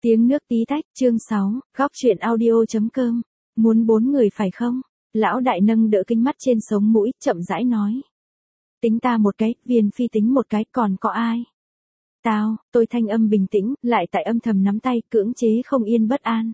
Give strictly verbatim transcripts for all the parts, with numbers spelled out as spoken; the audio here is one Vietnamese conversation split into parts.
Tiếng nước tí tách, chương sáu, góc chuyện audio.com. Muốn bốn người phải không? Lão đại nâng đỡ kính mắt trên sống mũi, chậm rãi nói. Tính ta một cái, Viên Phi tính một cái, còn có ai? Tao, tôi thanh âm bình tĩnh, lại tại âm thầm nắm tay, cưỡng chế không yên bất an.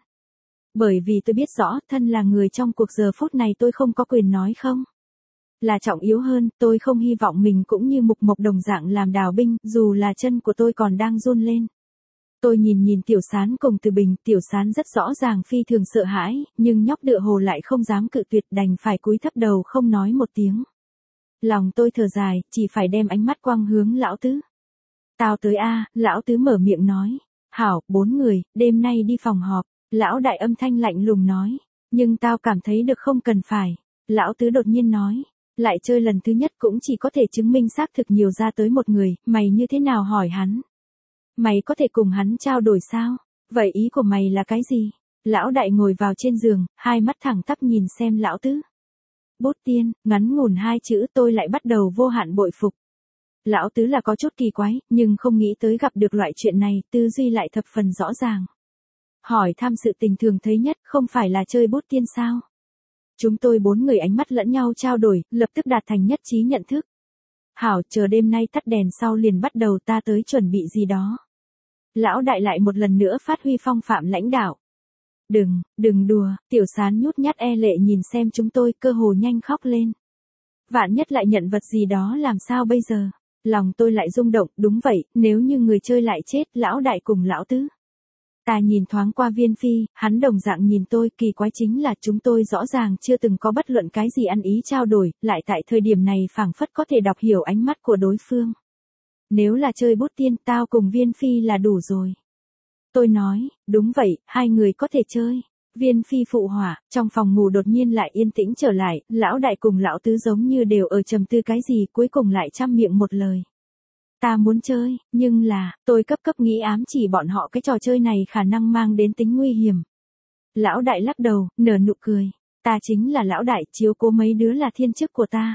Bởi vì tôi biết rõ, thân là người trong cuộc giờ phút này tôi không có quyền nói không. Là trọng yếu hơn, tôi không hy vọng mình cũng như Mục Mộc đồng dạng làm đào binh, dù là chân của tôi còn đang run lên. Tôi nhìn nhìn Tiểu Sán cùng Từ Bình, Tiểu Sán rất rõ ràng phi thường sợ hãi, nhưng nhóc Đựa Hồ lại không dám cự tuyệt, đành phải cúi thấp đầu không nói một tiếng. Lòng tôi thở dài, chỉ phải đem ánh mắt quang hướng Lão Tứ. Tao tới a, Lão Tứ mở miệng nói. Hảo, bốn người, đêm nay đi phòng họp. Lão đại âm thanh lạnh lùng nói. Nhưng tao cảm thấy được không cần phải. Lão Tứ đột nhiên nói. Lại chơi lần thứ nhất cũng chỉ có thể chứng minh xác thực nhiều ra tới một người, mày như thế nào hỏi hắn? Mày có thể cùng hắn trao đổi sao? Vậy ý của mày là cái gì? Lão đại ngồi vào trên giường, hai mắt thẳng tắp nhìn xem Lão Tứ. Bút tiên, ngắn ngủn hai chữ tôi lại bắt đầu vô hạn bội phục. Lão Tứ là có chút kỳ quái, nhưng không nghĩ tới gặp được loại chuyện này, tư duy lại thập phần rõ ràng. Hỏi thăm sự tình thường thấy nhất, không phải là chơi bút tiên sao? Chúng tôi bốn người ánh mắt lẫn nhau trao đổi, lập tức đạt thành nhất trí nhận thức. Hảo, chờ đêm nay tắt đèn sau liền bắt đầu ta tới chuẩn bị gì đó. Lão đại lại một lần nữa phát huy phong phạm lãnh đạo. Đừng, đừng đùa, Tiểu Sán nhút nhát e lệ nhìn xem chúng tôi, cơ hồ nhanh khóc lên. Vạn nhất lại nhận vật gì đó làm sao bây giờ? Lòng tôi lại rung động, đúng vậy, nếu như người chơi lại chết, Lão đại cùng Lão Tứ. Ta nhìn thoáng qua Viên Phi, hắn đồng dạng nhìn tôi, kỳ quái chính là chúng tôi rõ ràng chưa từng có bất luận cái gì ăn ý trao đổi, lại tại thời điểm này phảng phất có thể đọc hiểu ánh mắt của đối phương. Nếu là chơi bút tiên, tao cùng Viên Phi là đủ rồi. Tôi nói, đúng vậy, hai người có thể chơi. Viên Phi phụ họa, trong phòng ngủ đột nhiên lại yên tĩnh trở lại, Lão đại cùng Lão Tứ giống như đều ở trầm tư cái gì, cuối cùng lại chăm miệng một lời. Ta muốn chơi, nhưng là, tôi cấp cấp nghĩ ám chỉ bọn họ cái trò chơi này khả năng mang đến tính nguy hiểm. Lão đại lắc đầu, nở nụ cười. Ta chính là lão đại, chiếu cố mấy đứa là thiên chức của ta.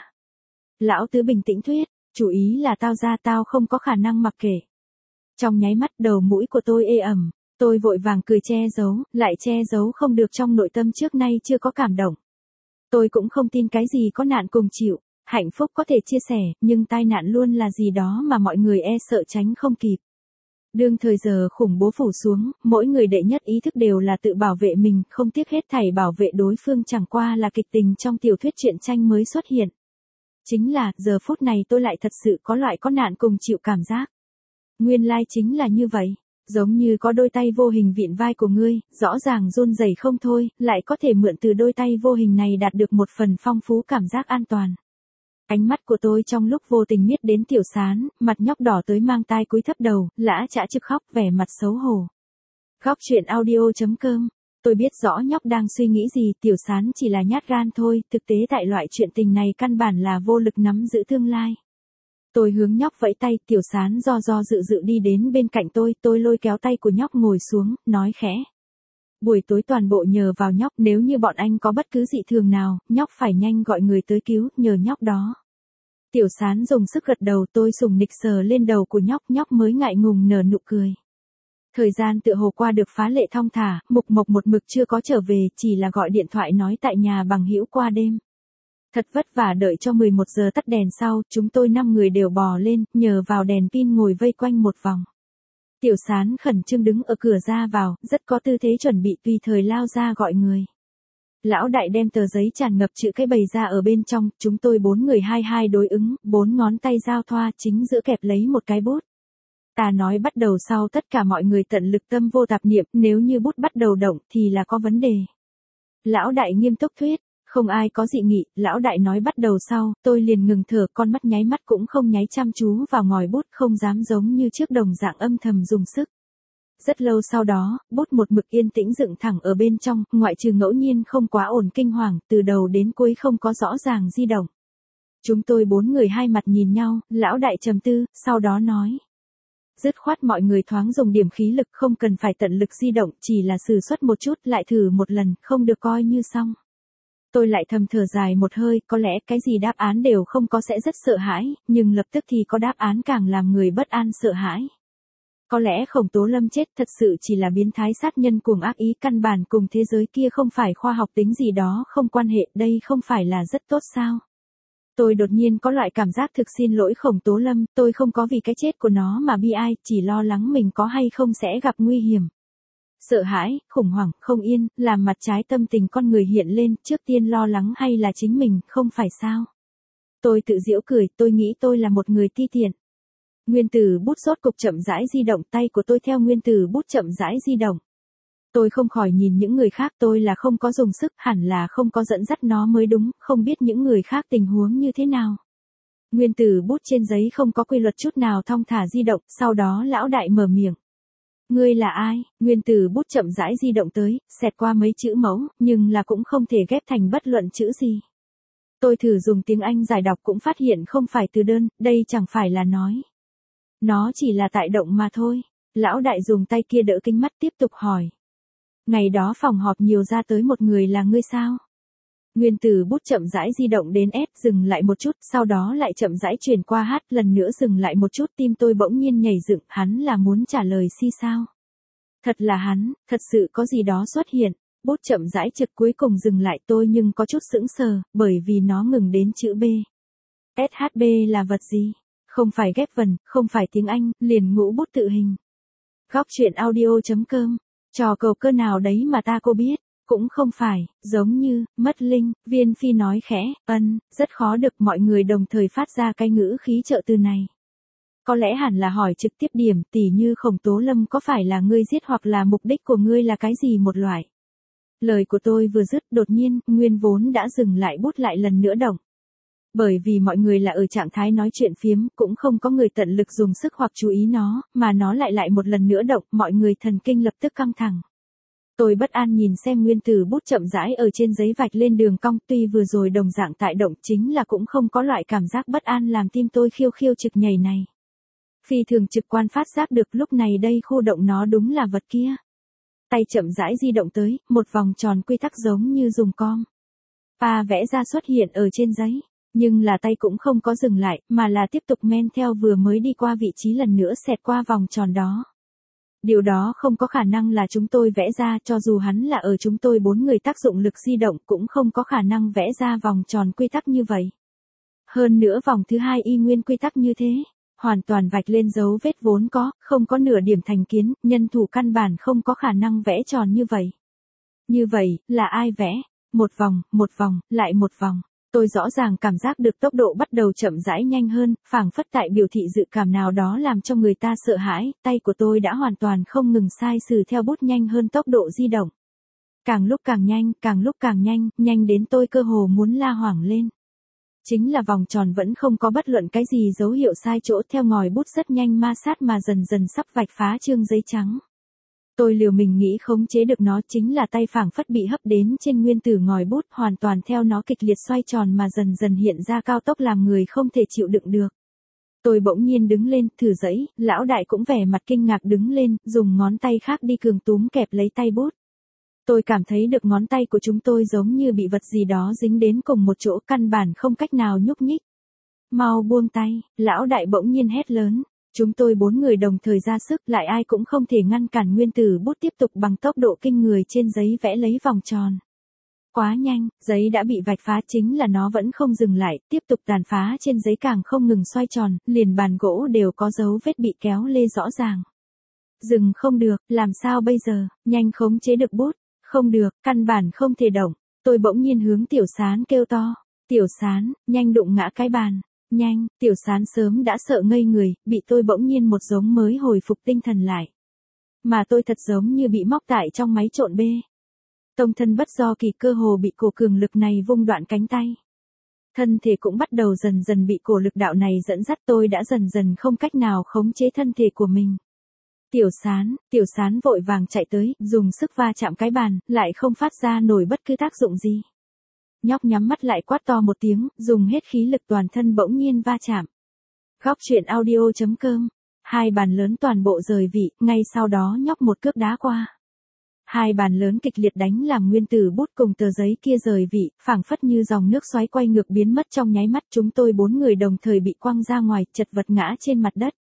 Lão Tứ bình tĩnh thuyết, chủ ý là tao ra tao không có khả năng mặc kệ. Trong nháy mắt đầu mũi của tôi ê ẩm, tôi vội vàng cười che giấu, lại che giấu không được trong nội tâm trước nay chưa có cảm động. Tôi cũng không tin cái gì có nạn cùng chịu. Hạnh phúc có thể chia sẻ, nhưng tai nạn luôn là gì đó mà mọi người e sợ tránh không kịp. Đương thời giờ khủng bố phủ xuống, mỗi người đệ nhất ý thức đều là tự bảo vệ mình, không tiếc hết thảy bảo vệ đối phương, chẳng qua là kịch tình trong tiểu thuyết truyện tranh mới xuất hiện. Chính là, giờ phút này tôi lại thật sự có loại có nạn cùng chịu cảm giác. Nguyên lai chính là như vậy. Giống như có đôi tay vô hình vịn vai của ngươi, rõ ràng run rẩy không thôi, lại có thể mượn từ đôi tay vô hình này đạt được một phần phong phú cảm giác an toàn. Ánh mắt của tôi trong lúc vô tình miết đến Tiểu Sán, mặt nhóc đỏ tới mang tai cúi thấp đầu, lã chã trực khóc, vẻ mặt xấu hổ. Góc chuyện audio.com. Tôi biết rõ nhóc đang suy nghĩ gì, Tiểu Sán chỉ là nhát gan thôi, thực tế tại loại chuyện tình này căn bản là vô lực nắm giữ tương lai. Tôi hướng nhóc vẫy tay, Tiểu Sán do do dự dự đi đến bên cạnh tôi, tôi lôi kéo tay của nhóc ngồi xuống, nói khẽ. Buổi tối toàn bộ nhờ vào nhóc, nếu như bọn anh có bất cứ dị thường nào, nhóc phải nhanh gọi người tới cứu, nhờ nhóc đó. Tiểu Sán dùng sức gật đầu, tôi sùng nịch sờ lên đầu của nhóc, nhóc mới ngại ngùng nở nụ cười. Thời gian tựa hồ qua được phá lệ thong thả, Mục Mộc một mực chưa có trở về, chỉ là gọi điện thoại nói tại nhà bằng hữu qua đêm. Thật vất vả đợi cho mười một giờ tắt đèn sau, chúng tôi năm người đều bò lên, nhờ vào đèn pin ngồi vây quanh một vòng. Tiểu Sán khẩn trương đứng ở cửa ra vào, rất có tư thế chuẩn bị tùy thời lao ra gọi người. Lão đại đem tờ giấy tràn ngập chữ cái bày ra ở bên trong, chúng tôi bốn người hai hai đối ứng, bốn ngón tay giao thoa, chính giữa kẹp lấy một cái bút. Ta nói bắt đầu sau tất cả mọi người tận lực tâm vô tạp niệm, nếu như bút bắt đầu động thì là có vấn đề. Lão đại nghiêm túc thuyết, không ai có dị nghị, lão đại nói bắt đầu sau, tôi liền ngừng thở, con mắt nháy mắt cũng không nháy, chăm chú vào ngòi bút, không dám giống như trước đồng dạng âm thầm dùng sức. Rất lâu sau đó, bút một mực yên tĩnh dựng thẳng ở bên trong, ngoại trừ ngẫu nhiên không quá ổn kinh hoàng, từ đầu đến cuối không có rõ ràng di động. Chúng tôi bốn người hai mặt nhìn nhau, lão đại trầm tư, sau đó nói. Dứt khoát mọi người thoáng dùng điểm khí lực, không cần phải tận lực di động, chỉ là sử xuất một chút, lại thử một lần, không được coi như xong. Tôi lại thầm thở dài một hơi, có lẽ cái gì đáp án đều không có sẽ rất sợ hãi, nhưng lập tức thì có đáp án càng làm người bất an sợ hãi. Có lẽ Khổng Tố Lâm chết thật sự chỉ là biến thái sát nhân cuồng ác ý, căn bản cùng thế giới kia không phải khoa học tính gì đó không quan hệ, đây không phải là rất tốt sao? Tôi đột nhiên có loại cảm giác thực xin lỗi Khổng Tố Lâm, tôi không có vì cái chết của nó mà bi ai, chỉ lo lắng mình có hay không sẽ gặp nguy hiểm. Sợ hãi, khủng hoảng, không yên, làm mặt trái tâm tình con người hiện lên, trước tiên lo lắng hay là chính mình, không phải sao? Tôi tự giễu cười, tôi nghĩ tôi là một người ti tiện. Nguyên tử bút rốt cục chậm rãi di động, tay của tôi theo nguyên tử bút chậm rãi di động. Tôi không khỏi nhìn những người khác, tôi là không có dùng sức, hẳn là không có dẫn dắt nó mới đúng, không biết những người khác tình huống như thế nào. Nguyên tử bút trên giấy không có quy luật chút nào thong thả di động, sau đó lão đại mở miệng. Ngươi là ai? Nguyên tử bút chậm rãi di động tới, xẹt qua mấy chữ mẫu, nhưng là cũng không thể ghép thành bất luận chữ gì. Tôi thử dùng tiếng Anh giải đọc cũng phát hiện không phải từ đơn, đây chẳng phải là nói. Nó chỉ là tại động mà thôi. Lão đại dùng tay kia đỡ kính mắt tiếp tục hỏi. Ngày đó phòng họp nhiều ra tới một người là ngươi sao? Nguyên tử bút chậm rãi di động đến S, dừng lại một chút, sau đó lại chậm rãi chuyển qua H, lần nữa dừng lại một chút, tim tôi bỗng nhiên nhảy dựng, hắn là muốn trả lời si sao? Thật là hắn, thật sự có gì đó xuất hiện, bút chậm rãi trực cuối cùng dừng lại, tôi nhưng có chút sững sờ, bởi vì nó ngừng đến chữ B. ét hát bê là vật gì? Không phải ghép vần, không phải tiếng Anh, liền ngũ bút tự hình. Góc truyện audio chấm com, trò cầu cơ nào đấy mà ta cô biết. Cũng không phải, giống như, mất linh, Viên Phi nói khẽ, ân, rất khó được mọi người đồng thời phát ra cái ngữ khí trợ từ này. Có lẽ hẳn là hỏi trực tiếp điểm, tỉ như Khổng Tố Lâm có phải là ngươi giết hoặc là mục đích của ngươi là cái gì một loại. Lời của tôi vừa dứt, đột nhiên, nguyên vốn đã dừng lại bút lại lần nữa động. Bởi vì mọi người là ở trạng thái nói chuyện phiếm, cũng không có người tận lực dùng sức hoặc chú ý nó, mà nó lại lại một lần nữa động, mọi người thần kinh lập tức căng thẳng. Tôi bất an nhìn xem nguyên tử bút chậm rãi ở trên giấy vạch lên đường cong, tuy vừa rồi đồng dạng tại động chính là cũng không có loại cảm giác bất an làm tim tôi khiêu khiêu trực nhảy này. Phi thường trực quan phát giác được lúc này đây khu động nó đúng là vật kia. Tay chậm rãi di động tới, một vòng tròn quy tắc giống như dùng com. Pa vẽ ra xuất hiện ở trên giấy, nhưng là tay cũng không có dừng lại, mà là tiếp tục men theo vừa mới đi qua vị trí lần nữa xẹt qua vòng tròn đó. Điều đó không có khả năng là chúng tôi vẽ ra, cho dù hắn là ở chúng tôi bốn người tác dụng lực di động cũng không có khả năng vẽ ra vòng tròn quy tắc như vậy. Hơn nữa vòng thứ hai y nguyên quy tắc như thế, hoàn toàn vạch lên dấu vết vốn có, không có nửa điểm thành kiến, nhân thủ căn bản không có khả năng vẽ tròn như vậy. Như vậy, là ai vẽ? Một vòng, một vòng, lại một vòng. Tôi rõ ràng cảm giác được tốc độ bắt đầu chậm rãi nhanh hơn, phảng phất tại biểu thị dự cảm nào đó làm cho người ta sợ hãi, tay của tôi đã hoàn toàn không ngừng sai sử theo bút nhanh hơn tốc độ di động. Càng lúc càng nhanh, càng lúc càng nhanh, nhanh đến tôi cơ hồ muốn la hoảng lên. Chính là vòng tròn vẫn không có bất luận cái gì dấu hiệu sai chỗ, theo ngòi bút rất nhanh ma sát mà dần dần sắp vạch phá chương giấy trắng. Tôi liều mình nghĩ khống chế được nó, chính là tay phảng phất bị hấp đến trên nguyên tử ngòi bút, hoàn toàn theo nó kịch liệt xoay tròn mà dần dần hiện ra cao tốc làm người không thể chịu đựng được. Tôi bỗng nhiên đứng lên, thử giấy, lão đại cũng vẻ mặt kinh ngạc đứng lên, dùng ngón tay khác đi cường túm kẹp lấy tay bút. Tôi cảm thấy được ngón tay của chúng tôi giống như bị vật gì đó dính đến cùng một chỗ, căn bản không cách nào nhúc nhích. Mau buông tay, lão đại bỗng nhiên hét lớn. Chúng tôi bốn người đồng thời ra sức, lại ai cũng không thể ngăn cản nguyên tử bút tiếp tục bằng tốc độ kinh người trên giấy vẽ lấy vòng tròn. Quá nhanh, giấy đã bị vạch phá, chính là nó vẫn không dừng lại, tiếp tục tàn phá trên giấy càng không ngừng xoay tròn, liền bàn gỗ đều có dấu vết bị kéo lê rõ ràng. Dừng không được, làm sao bây giờ, nhanh khống chế được bút, không được, căn bản không thể động. Tôi bỗng nhiên hướng Tiểu Sán kêu to, Tiểu Sán, nhanh đụng ngã cái bàn. Nhanh, Tiểu Sán sớm đã sợ ngây người, bị tôi bỗng nhiên một giống mới hồi phục tinh thần lại. Mà tôi thật giống như bị móc tại trong máy trộn bê. Tông thân bất do kỳ, cơ hồ bị cổ cường lực này vung đoạn cánh tay. Thân thể cũng bắt đầu dần dần bị cổ lực đạo này dẫn dắt, tôi đã dần dần không cách nào khống chế thân thể của mình. Tiểu Sán, Tiểu Sán vội vàng chạy tới, dùng sức va chạm cái bàn, lại không phát ra nổi bất cứ tác dụng gì. Nhóc nhắm mắt lại quát to một tiếng, dùng hết khí lực toàn thân bỗng nhiên va chạm. Góc truyện audio chấm com, hai bàn lớn toàn bộ rời vị, ngay sau đó nhóc một cước đá qua. Hai bàn lớn kịch liệt đánh làm nguyên tử bút cùng tờ giấy kia rời vị, phảng phất như dòng nước xoáy quay ngược biến mất trong nháy mắt, chúng tôi bốn người đồng thời bị quăng ra ngoài, chật vật ngã trên mặt đất.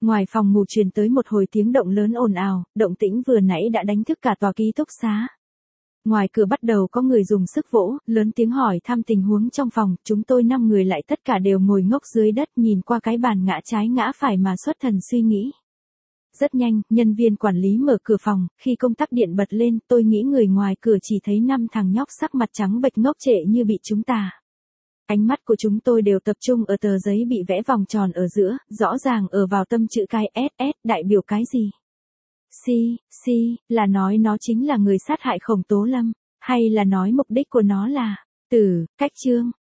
Ngoài phòng ngủ truyền tới một hồi tiếng động lớn ồn ào, động tĩnh vừa nãy đã đánh thức cả tòa ký túc xá. Ngoài cửa bắt đầu có người dùng sức vỗ, lớn tiếng hỏi thăm tình huống trong phòng, chúng tôi năm người lại tất cả đều ngồi ngốc dưới đất nhìn qua cái bàn ngã trái ngã phải mà xuất thần suy nghĩ. Rất nhanh, nhân viên quản lý mở cửa phòng, khi công tắc điện bật lên, tôi nghĩ người ngoài cửa chỉ thấy năm thằng nhóc sắc mặt trắng bệch ngốc trệ như bị chúng tà. Ánh mắt của chúng tôi đều tập trung ở tờ giấy bị vẽ vòng tròn ở giữa, rõ ràng ở vào tâm chữ cái ét ét, đại biểu cái gì? Si, si, là nói nó chính là người sát hại Khổng Tố Lâm, hay là nói mục đích của nó là tử, cách chương.